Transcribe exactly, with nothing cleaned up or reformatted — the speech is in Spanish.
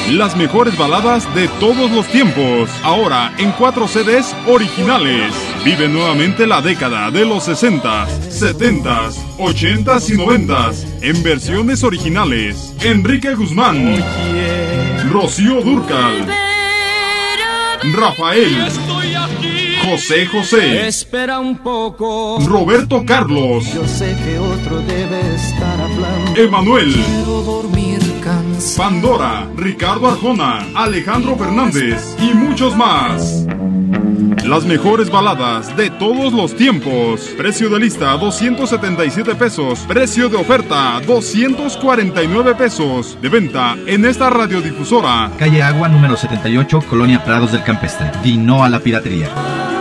Las mejores baladas de todos los tiempos, ahora en cuatro C Ds originales. Vive nuevamente la década de los sesentas, setentas, ochentas y noventas en versiones originales. Enrique Guzmán, Rocío Dúrcal, Rafael, José José, espera un poco, Roberto Carlos, yo sé que otro debe estar hablando, Emanuel, quiero dormir cansado, Pandora, Ricardo Arjona, Alejandro Fernández y muchos más. Las mejores baladas de todos los tiempos. Precio de lista doscientos setenta y siete pesos. Precio de oferta doscientos cuarenta y nueve pesos. De venta en esta radiodifusora. Calle Agua número setenta y ocho, Colonia Prados del Campestre. Y no a la piratería.